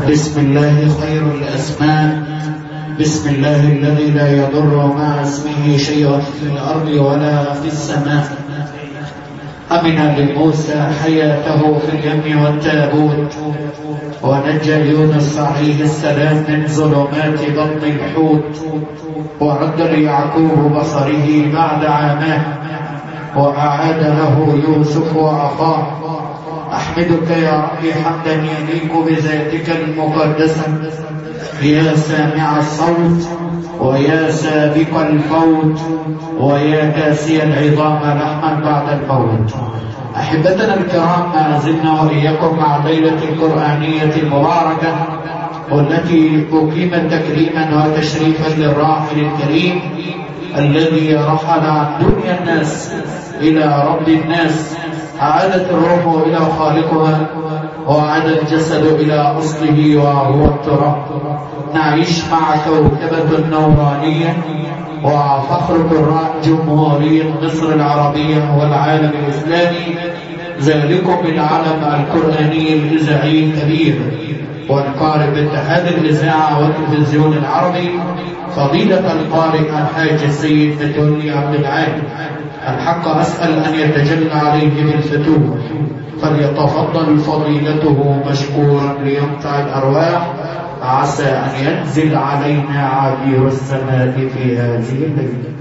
بسم الله خير الأسماء. بسم الله الذي لا يضر مع اسمه شيء في الأرض ولا في السماء. أمن لموسى حياته في اليم والتابوت، ونجى يونس عليه السلام من ظلمات بطن الحوت، ورد ليعقوب بصره بعد عامه، وأعاد له يوسف وأخاه. أحمدك يا ربي حمدا يليق بذاتك المقدسة، يا سامع الصوت ويا سابق الفوت ويا كاسي العظام لحما بعد الموت. أحبتنا الكرام، ما زلنا وإياكم مع الليلة القرآنية المباركة، والتي أقيمت تكريما وتشريفا للراحل الكريم الذي رحل عن دنيا الناس إلى رب الناس. عادت الروح إلى خالقها، وعاد الجسد إلى أصله وهو التراب. نعيش مع كوكبة نورانية وفخر قراء جمهورية مصر العربية والعالم الإسلامي، ذلكم العلم القرآني الإذاعي الكبير والقارئ باتحاد الإذاعة والتلفزيون العربي، فضيلة القارئ الحاج السيد متولي عبد العال. الحق أسأل أن يتجلى عليه بالفتوح، فليتفضل فضيلته مشكورا ليمتع الأرواح. عسى أن ينزل علينا عبير السماء في هذه الليلة.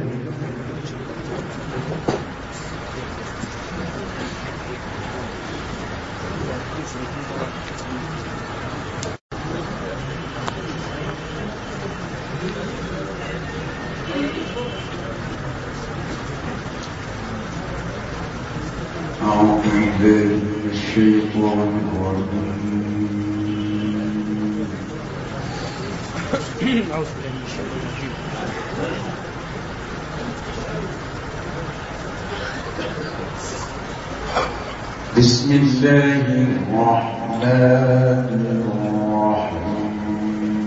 بسم الله الرحمن الرحيم.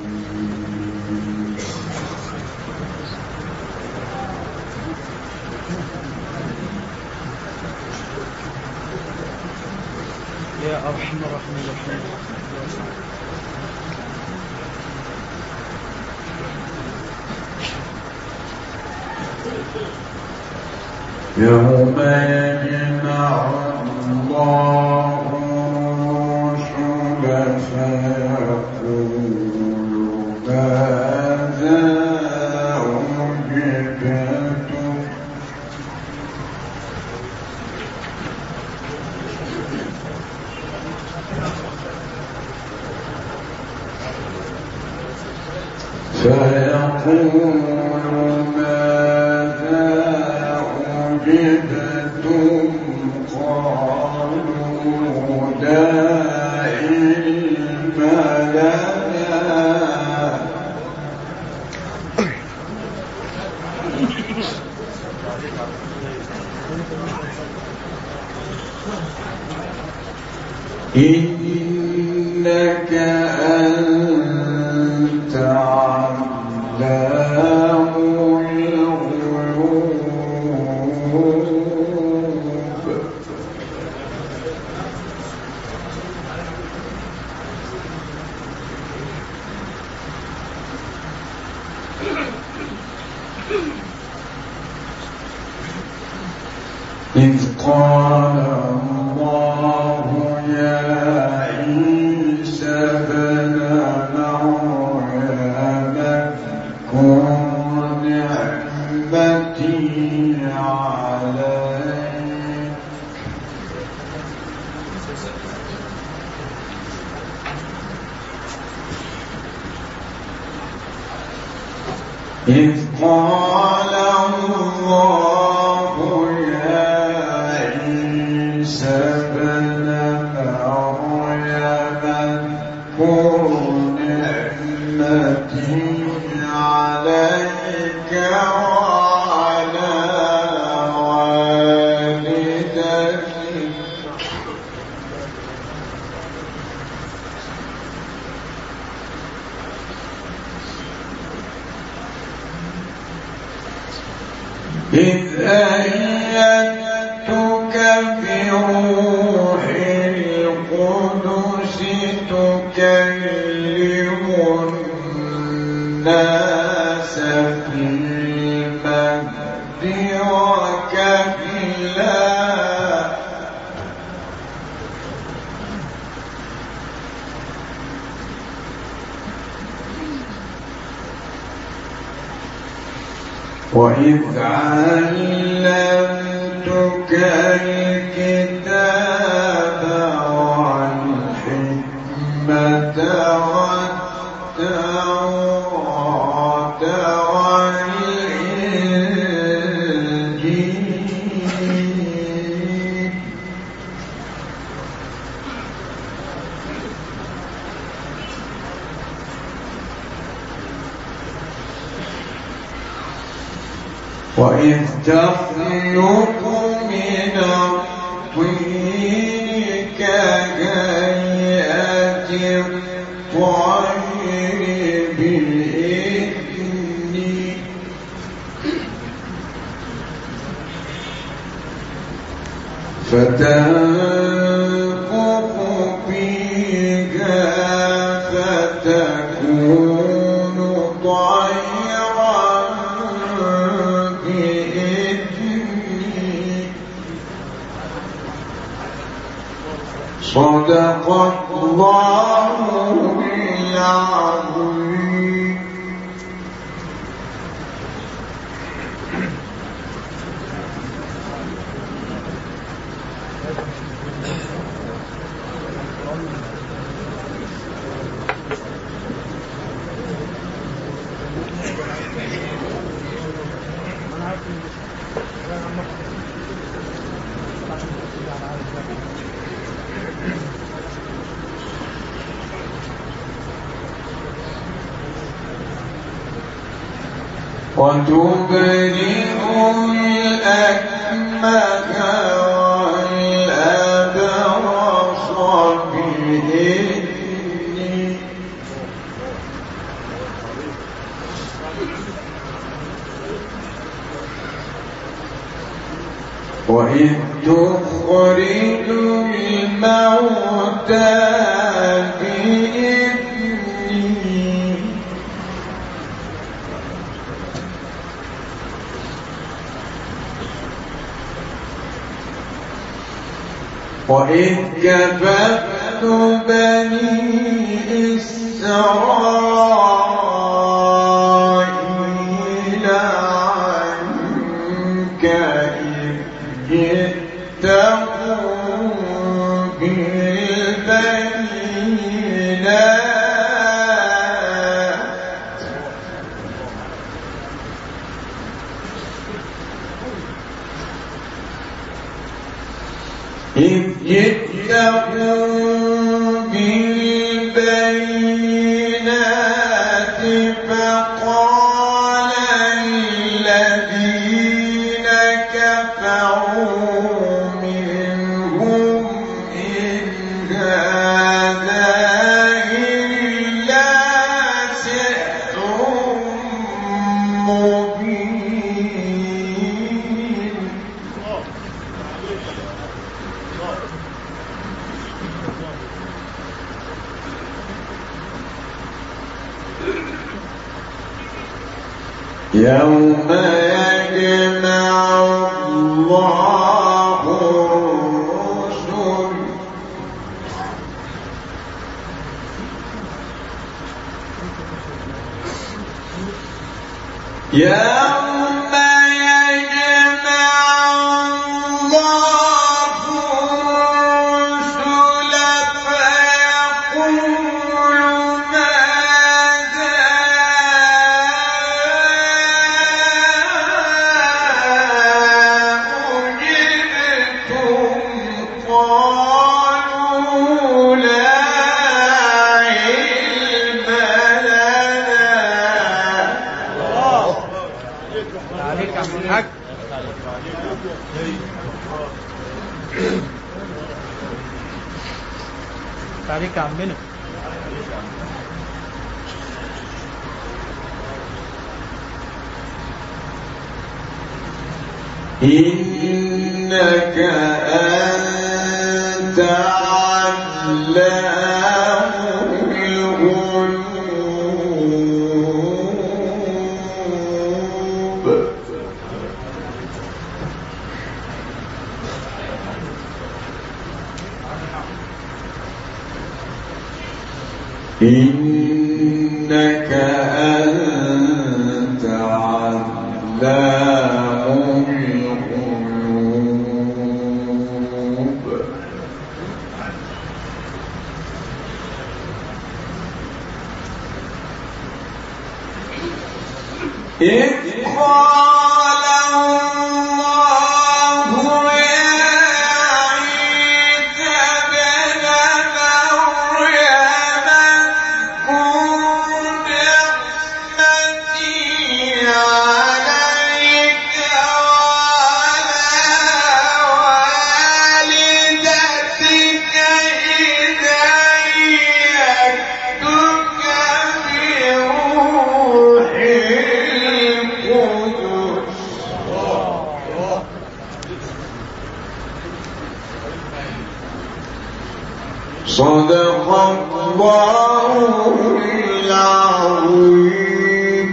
يا أرحم الراحمين الرحيم. يوم يجمع الله الرسل فيقول ماذا أجبتم فيقول ماذا أجبتم قالوا لا علم لنا إنك أنت علام الغيوب. إذ قال الله يا عيسى ابن مريم اذكر نعمتي عليك إذ قال الله يا عيسى ابن مريم اذكر نعمتي عليك وعلى والدتك إذ أيدتك بروح القدس القدس تكلم الناس في المهد وكهلا وإذ علمتك الكتاب والحكمة والتوراة والإنجيل وإذ تخلق من الطين كهيئة الطير بإذني فتنفخ فيها فتكون طيرا بإذني صدق الله العظيم. وتبرئ الأكمه والأبرص بإذني وإذ تخرج الموتى بإذني وإذ كففت بني إسرائيل عنك إذ جئتهم بالبينات إذ جئتهم بالبينات فقال الذين كفروا منهم إن هذا إلا سحر مبين يوم يجمع الله الرسل يوم يجمع الله الرسل فيقول ماذا أجبتم قالوا لا علم لنا عليك عم الحاج. عليك عمنا. إنك أنت علام إنك أنت علام الغيوب إذ قال الله يا عيسى ابن مريم اذكر نعمتي عليك وعلى والدتك إذ أيدتك بروح القدس صدق الله العظيم.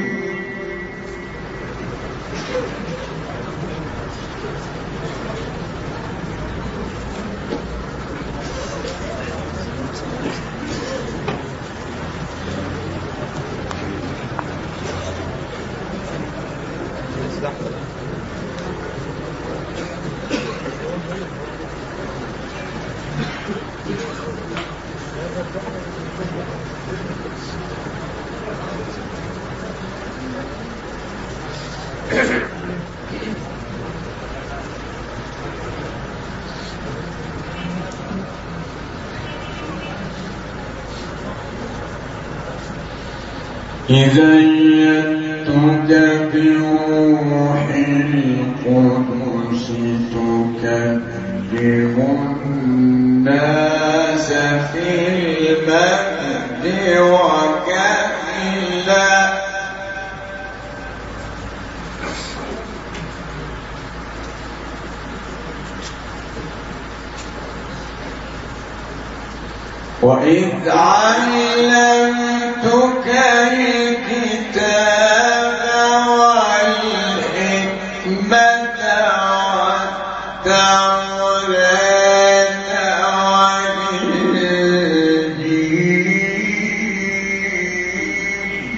إذا أيدتك بروح القدس تكلم الناس في المهد وكهلا وإذ علمتك الكتاب والحكمة والتوراة والإنجيل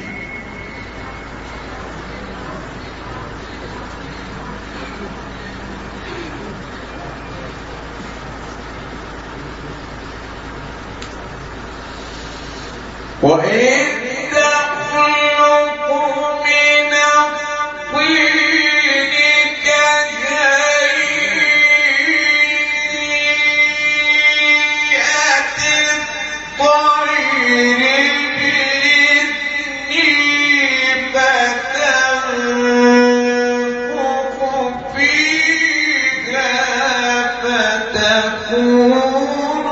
وإذ تخلق من الطين كهيئة الطير بإذني فتنفخ فيها فتكون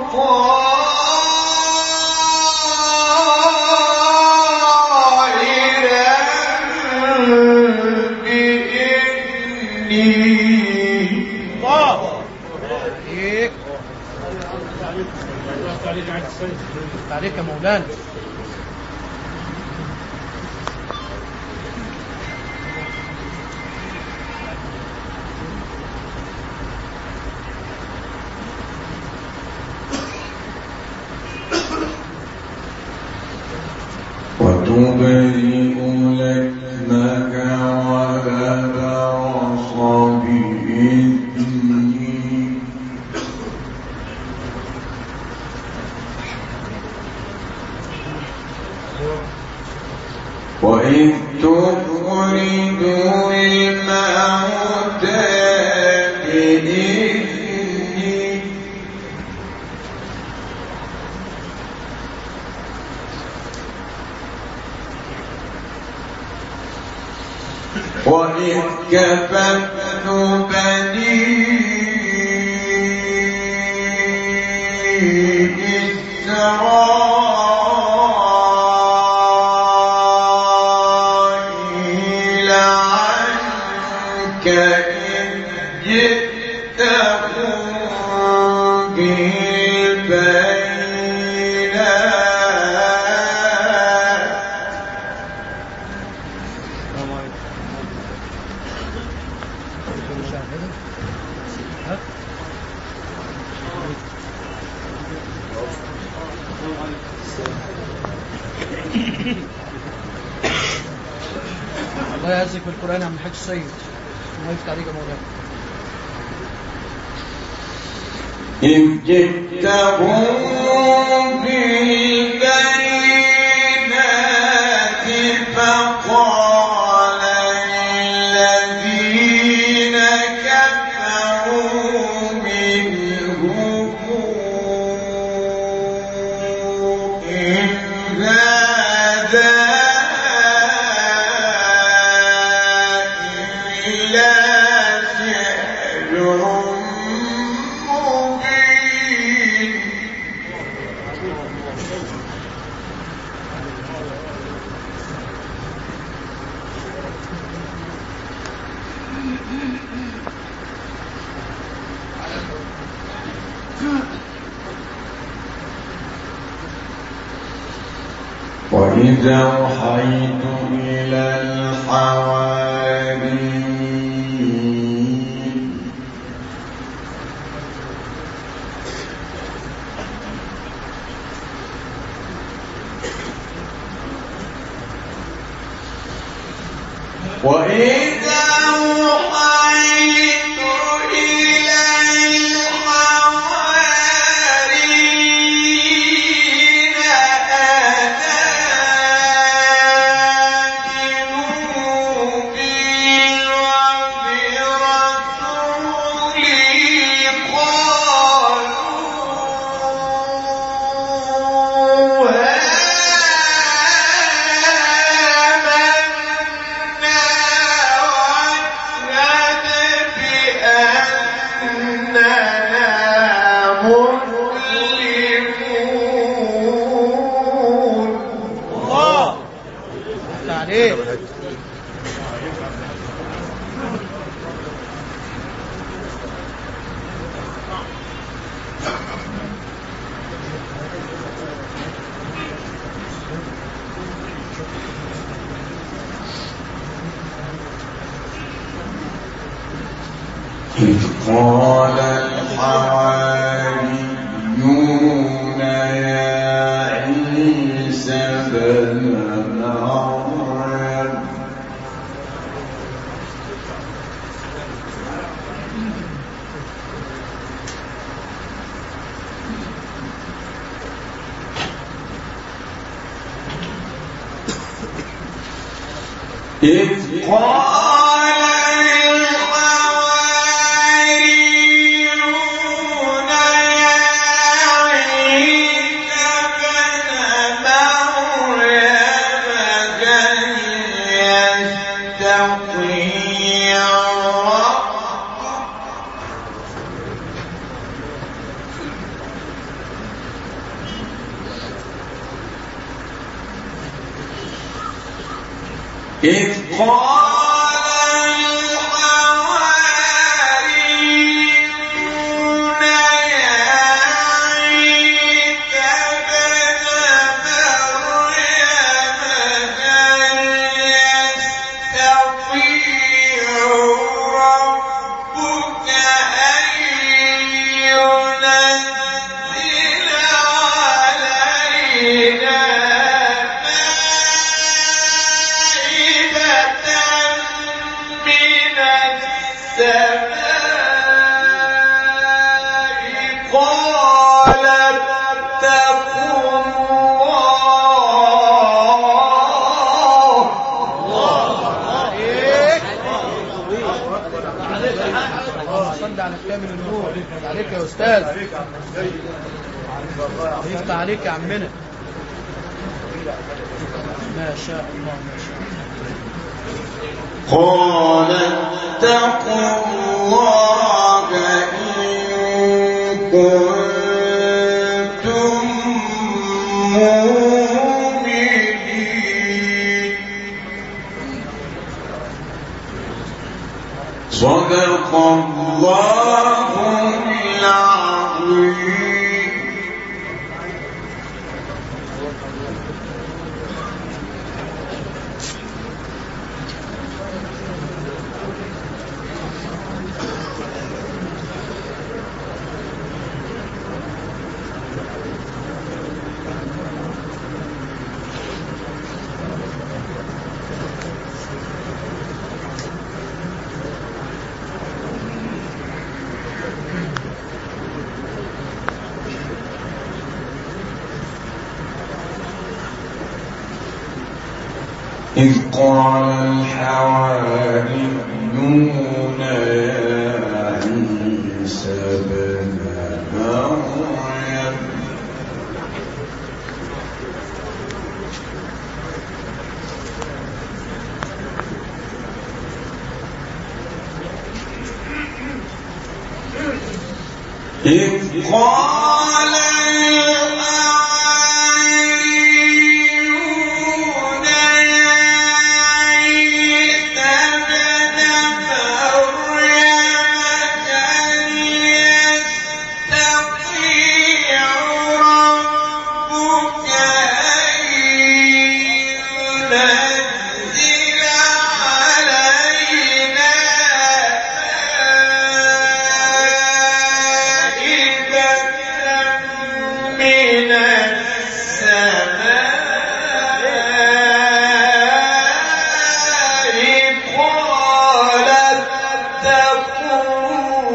عليك يا مولانا. وتبرئ لكمك وأبرص بإذني وإذ تخرج الموتى بإذني وإذ كففت بني إسرائيل عنك إذ جئتهم بالبينات الله يعزك بالقرآن يا عم الحاج السيد. الله يفتح عليك يا مولانا. إذ جئتهم بالبينات فقال الذين كفروا منهم إن هذا إلا سحر مبين. وإذا أوحيت إلى الحواريين وإذا أوحيت إلى الحواريين أن آمنوا بي وبرسولي قالوا إذ قال الحواريون يا عيسى ابن مريم إذ قال الحواريون يا عيسى ابن مريم هل يستطيع إذ قال الحواريون يا عيسى ابن مريم هل يستطيع ربك أن ينزل علينا من السماء قال اتقوا اللهم صل على كامل النور. عليك يا أستاذ. يفتح عليك يا عمنا. ما شاء الله ما شاء الله. قال اتقوا الله إن كنتم مؤمنين. صدق الله العظيم. إذ قال الحواريون يا عيسى ابن مريم إذ قال الحواريون يا عيسى ابن مريم هل يستطيع ربك أن ينزل علينا من السماء قال اتقوا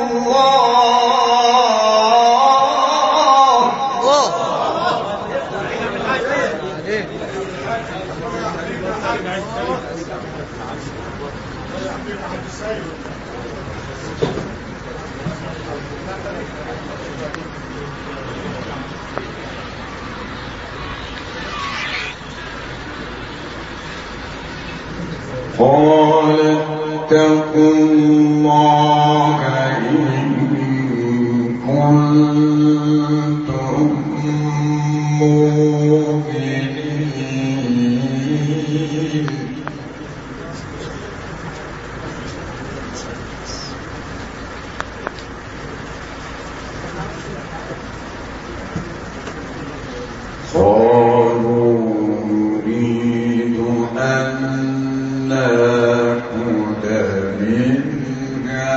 قال اتقوا الله إن كنتم مؤمنين قالوا نريد أن نأكل منها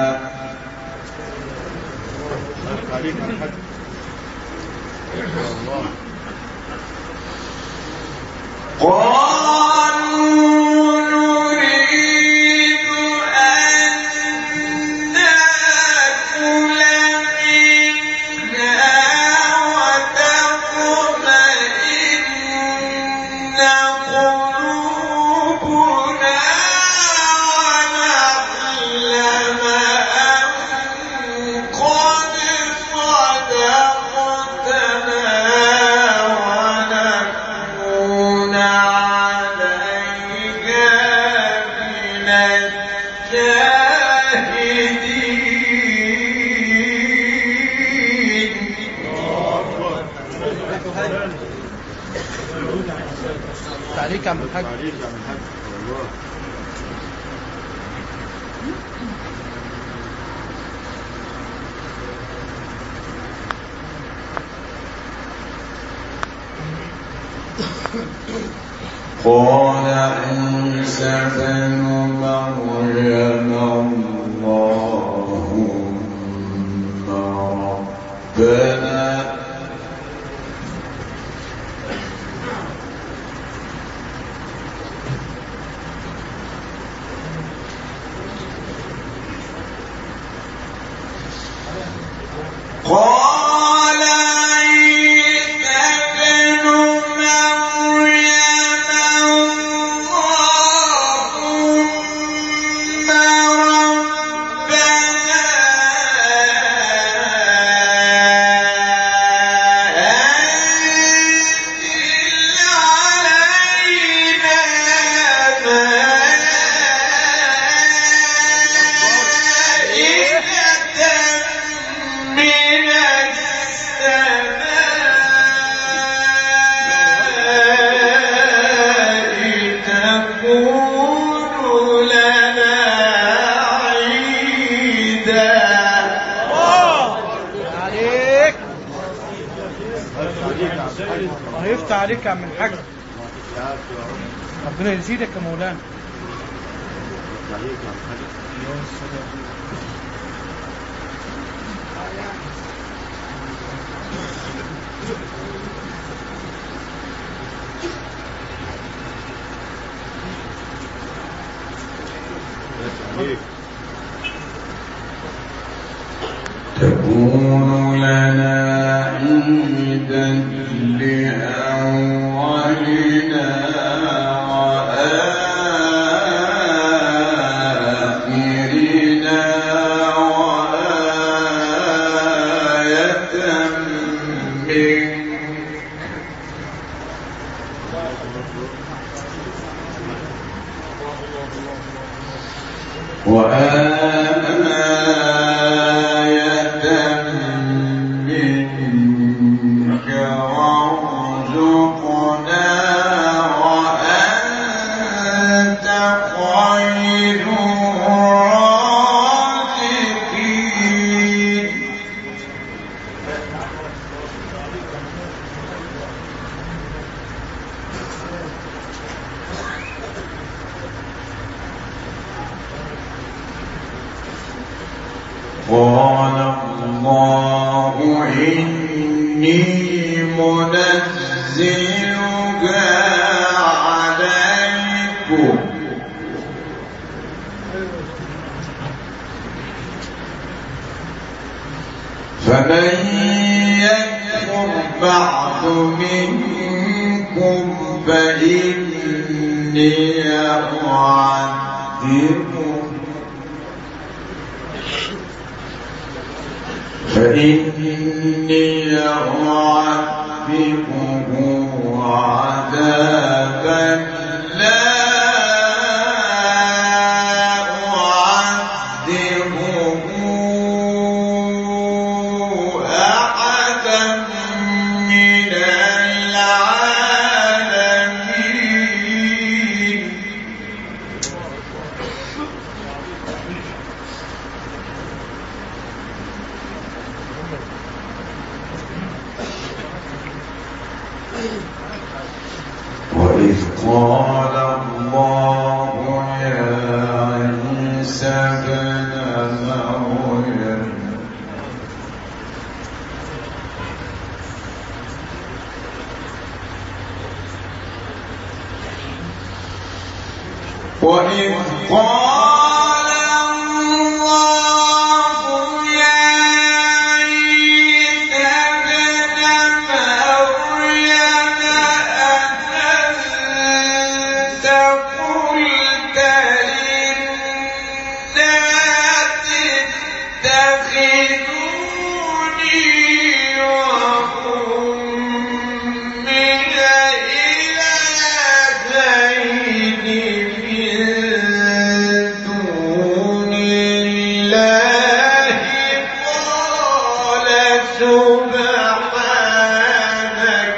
قالوا نريد أن نأكل منها وتطمئن قلوبنا ونعلم أن قد صدقتنا ونكون عليها من الشاهدين تعليق عم الحاج. قال عيسى ابن مريم اللهم ربنا قال عيسى ابن مريم اللهم ربنا أنزل علينا مائدة من السماء تكون لنا عيدا عليك هيفتح عليك يا عم الحاج. ربنا يزيدك يا مولانا. تكون لنا عيدا لأولنا وآخرنا منك وارزقنا وأنت خير الرازقين. قال الله إني منزلها عليكم فمن يكفر بعد منكم فإني أعذبه عذابا لا أعذبه أحدا من العالمين. وإذ قال الله يا عيسى ابن مريم وإذ قال الله يا عيسى ابن مريم أأنت قلت للناس اتخذوني وأمي إلهين دون الله قال سبحانك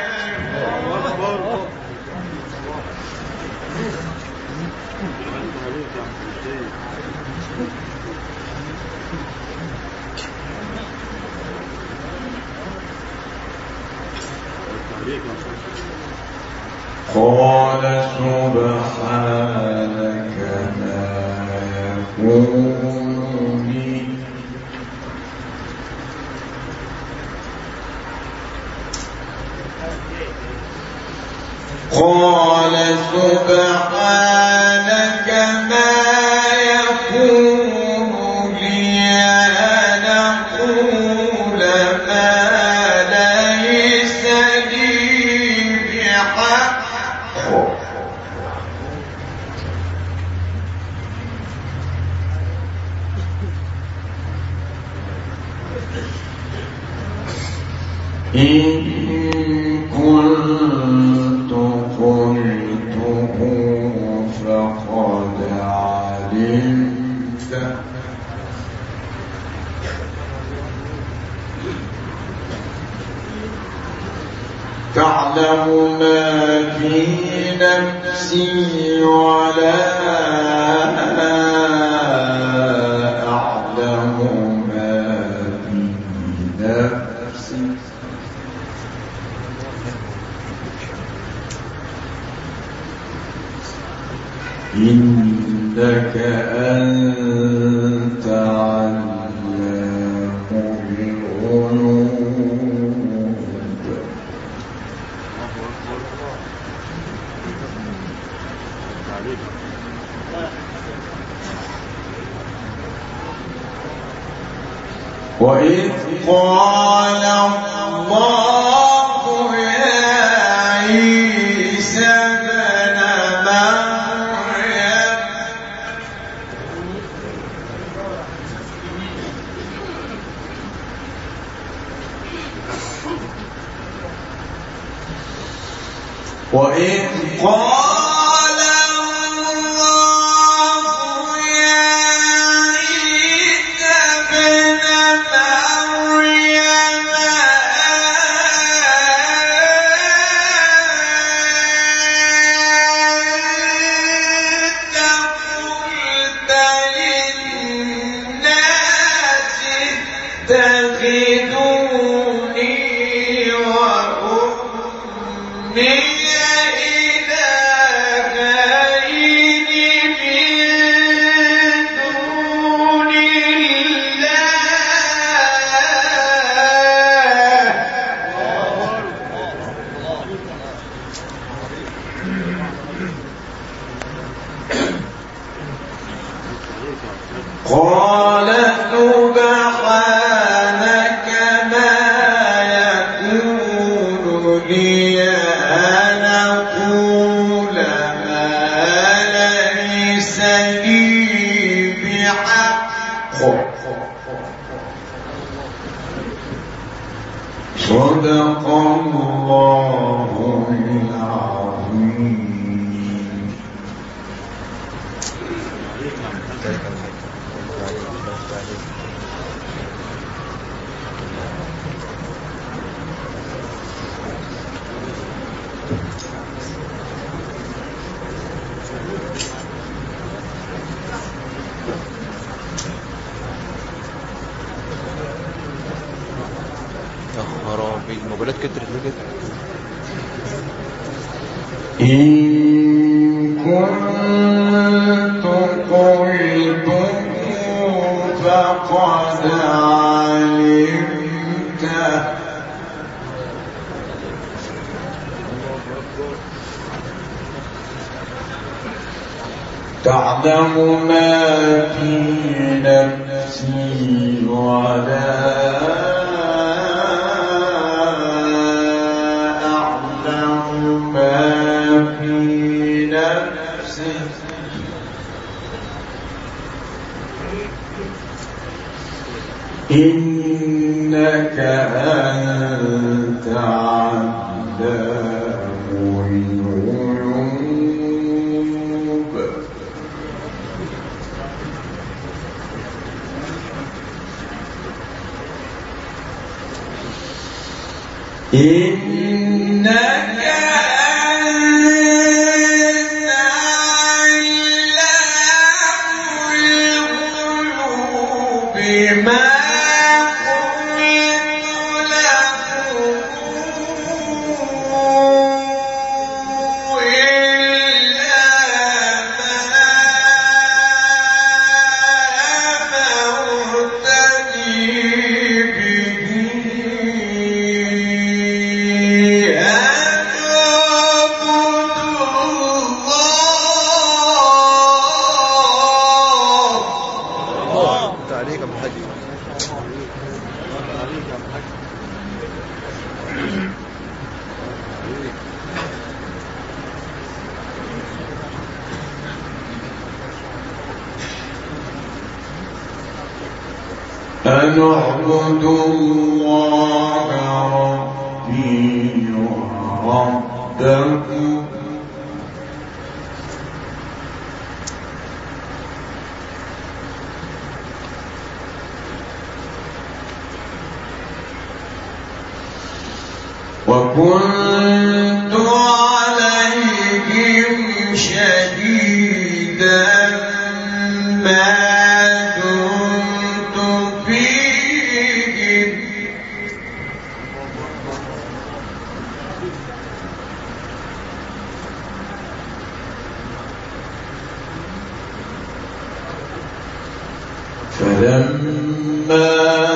ما يكون لي قال سبحانك ما يكون لي أن أقول ما ليس لي بحق إن كنت قلته فقد علمت تعلم ما في نفسي ولا أعلم ما في نفسي إنك أنت علام الغيوب. وإذ قال الله يا عيسى ابن مريم وإذ قال الله يا عيسى ابن مريم أنت قلت للناس اتخذوني وأمي إلهين من دون الله قال سبحانك ما يكون لي أن أقول ما ليس لي بحق صدق الله العظيم. يا خرابي الموبايلات كترت ليه كده؟ إن كنت قلته فقد علمته تعلم ما في نفسي ولا أعلم ما في نفسك إنك أنت علام الغيوب. إنك أنت علام الغيوب ما قلت لهم إلا ما أمرتني به عليك يا ابو الحاج. عليك يا ابو الحاج. أن اعبدوا الله ربي وربكم وكنت عليهم شهيدا ما دمت فيهم فلما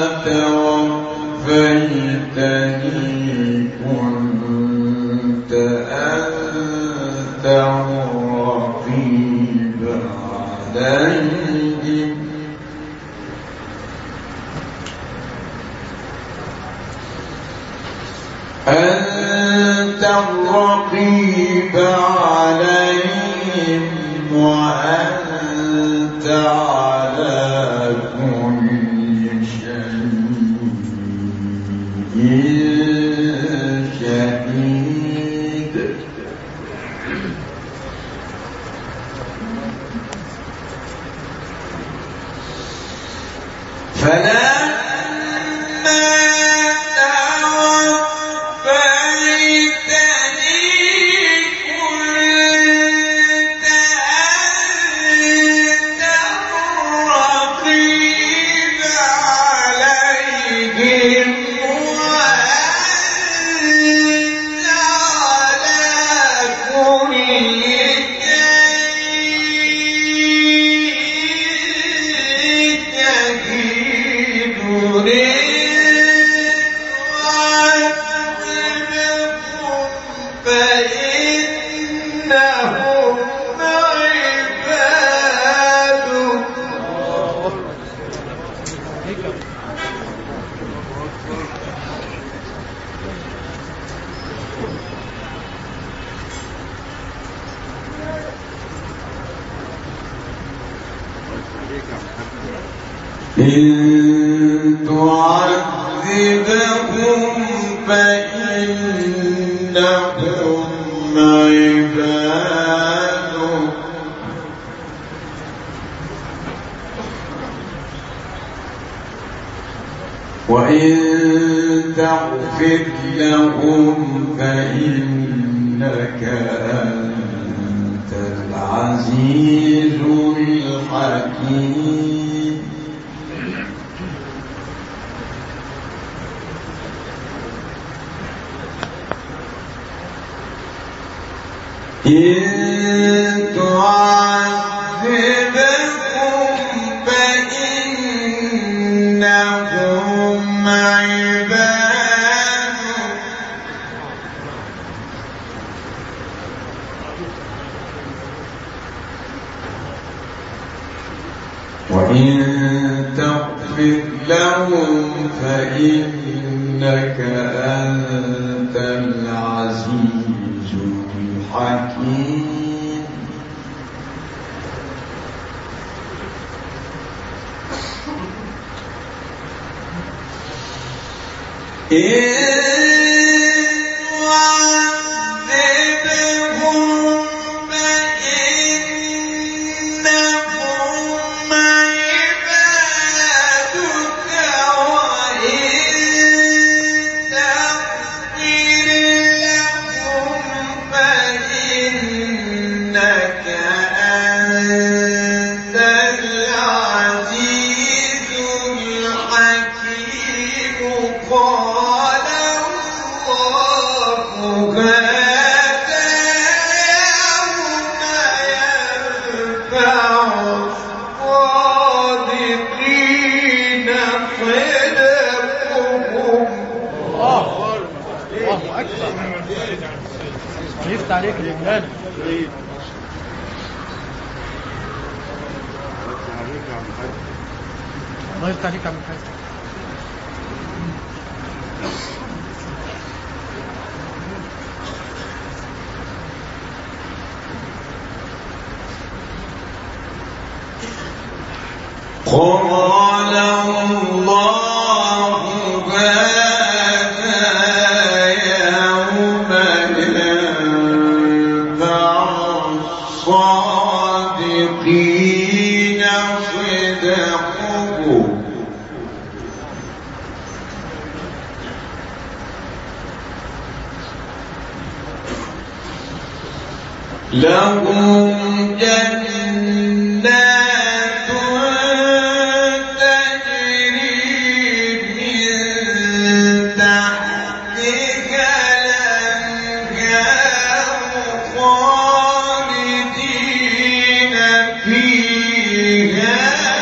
توفيتني كنت أنت الرقيب عليهم أنت الرقيب عليهم وأنت على كل شيء شهيد. إن تعذبهم فإنهم عبادك وإن تغفر لهم فإنك أنت العزيز الحكيم. إن تعذبهم فإنهم عبادك وإن تغفر لهم فإنك أنت العزيز الحكيم. يفتح عليك يا مولانا. الله يفتح عليك يا عم الحاج. قال الله الصادقين صدقهم لهم جنات تجري من تحتها الأنهار خالدين فيها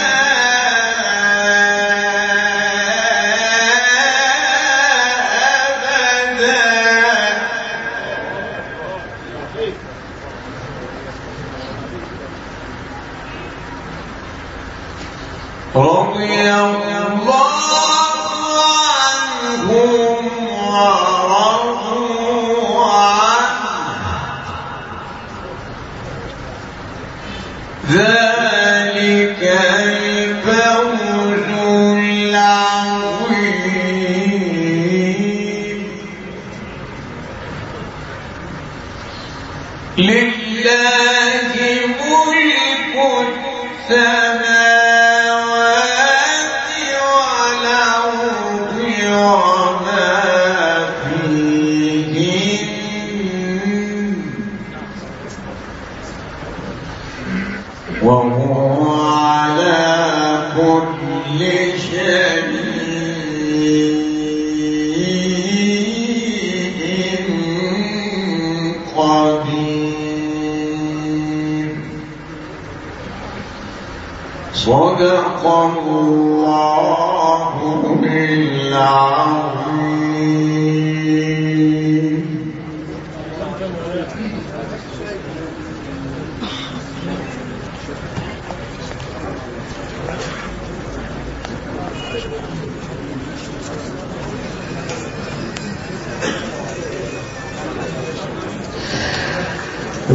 رضي الله عنهم ورضوا عنه ذلك الفوز العظيم لله ملك السماوات والأرض وما فيهن وهو على كل شيء قدير. صدق الله العظيم.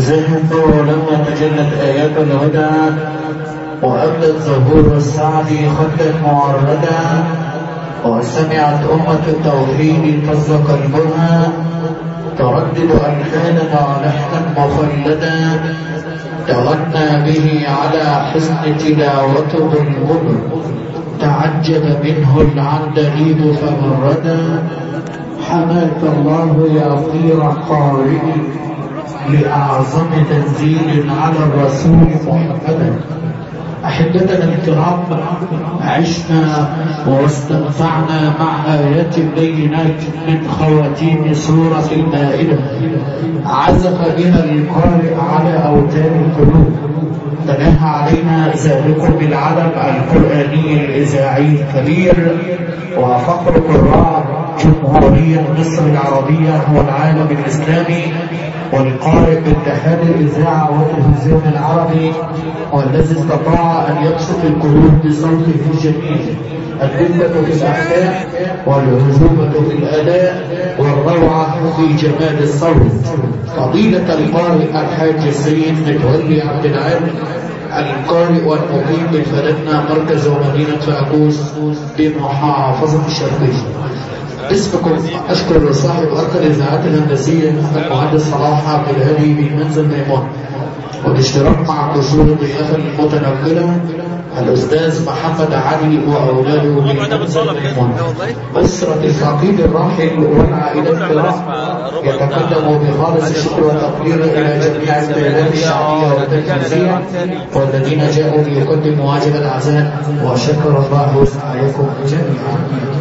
زهق ولما تجلت آيات الهدى وأبدت ظهور السعد خدا معردا وسمعت أمة التوحيد طز قلبها تردد ألحاننا لحنا مخلدا تغنى به على حسن تلاوته الغر تعجب منه العندليب فمردا حماك الله يا خير قارئ لأعظم تنزيل على الرسول محمدا. أحبتنا الكرام، عشنا واستمتعنا مع آيات بينات من خواتيم سورة المائدة عزف بها القارئ على أوتار القلوب. تناهى علينا ذلكم بالعلم القرآني الإذاعي الكبير وفخر قراء جمهورية مصر العربية والعالم الإسلامي والقارئ باتحاد الإذاعة والتلفزيون العربي، والذي استطاع أن يبسط القلوب بصوته الجميل، الهمة في الأحكام والعزوبة في الأداء والروعة في جمال الصوت. فضيلة القارئ الحاج السيد متولي عبد العال، القارئ والمقيم بالفلاتنا مركز ومدينة فاكوس بمحافظة الشرقية. باسمكم أشكر صاحب أركان الإذاعات الهندسية المهندس صلاح عبد الهادي بمنزل ميمون، والاشتراك مع قصور الضيافة المتنقلة الأستاذ محمد علي وأولاده بمنزل ميمون. أسرة الفقيد الراحل والعائلة الكرام يتقدم بخالص الشكر والتقدير إلى جميع القيادات الشعبية والتنفيذية والذين جاءوا ليقدموا واجب العزاء، وشكر الله عليكم جميعا.